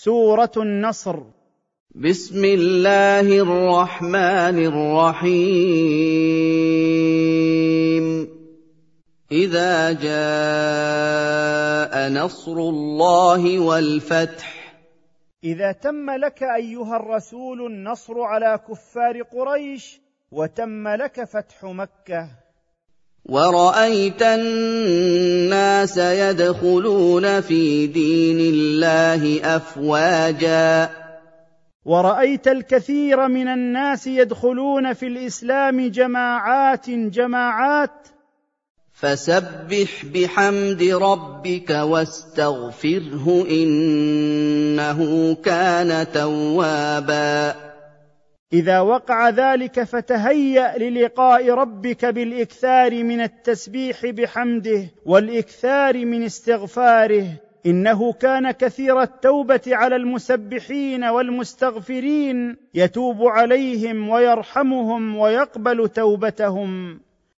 سورة النصر. بسم الله الرحمن الرحيم. إذا جاء نصر الله والفتح. إذا تم لك أيها الرسول النصر على كفار قريش وتم لك فتح مكة، ورأيت الناس يدخلون في دين الله أفواجا، ورأيت الكثير من الناس يدخلون في الإسلام جماعات، فسبح بحمد ربك واستغفره إنه كان توابا. إذا وقع ذلك فتهيأ للقاء ربك بالإكثار من التسبيح بحمده والإكثار من استغفاره، إنه كان كثير التوبة على المسبحين والمستغفرين، يتوب عليهم ويرحمهم ويقبل توبتهم.